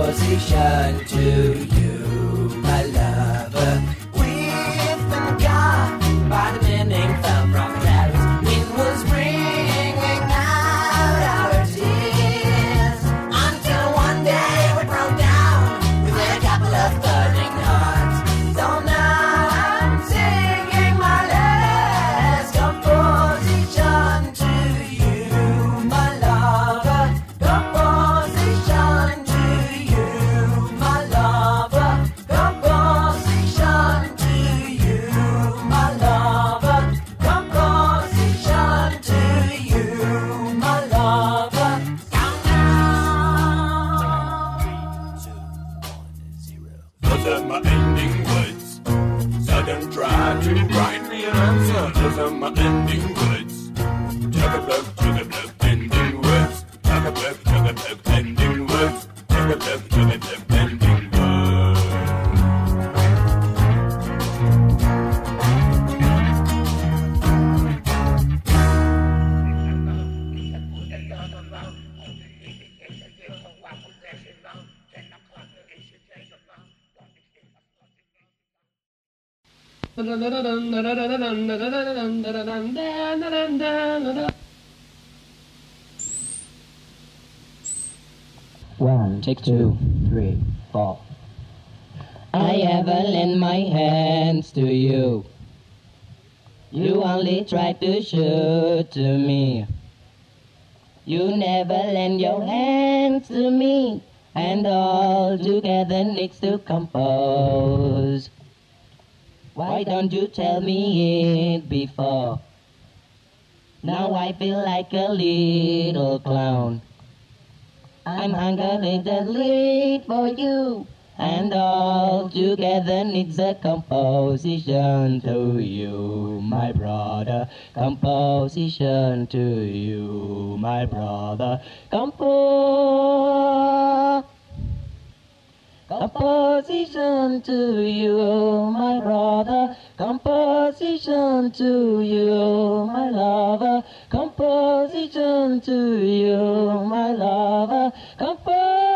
composition to you, my lover. We've been caught by the mending fell from the clouds. It was bringing out our tears until one day we broke down with a couple of thudding hearts. So now I'm singing my last composition to you, my lover. Composition to you, my lover. Composition to you, my lover. Composition to you, my lover. Those are my ending words. So don't try to write me an answer. Those are my ending words. Chug-a-blub, ending words. Chug-a-blub, ending words. Chug-a-blub, ending words. One, Take two. 3, 4. I ever lend my hands to you. You only try to shoot to me. You never lend your hands to me, and all together needs to compose. Why don't you tell me it before? Now I feel like a little clown. I'm hungry to late for you, and all together needs a composition to you, my brother. Composition to you, my brother. Composition to you, my brother. Composition to you, my lover. Composition to you, my lover. Composition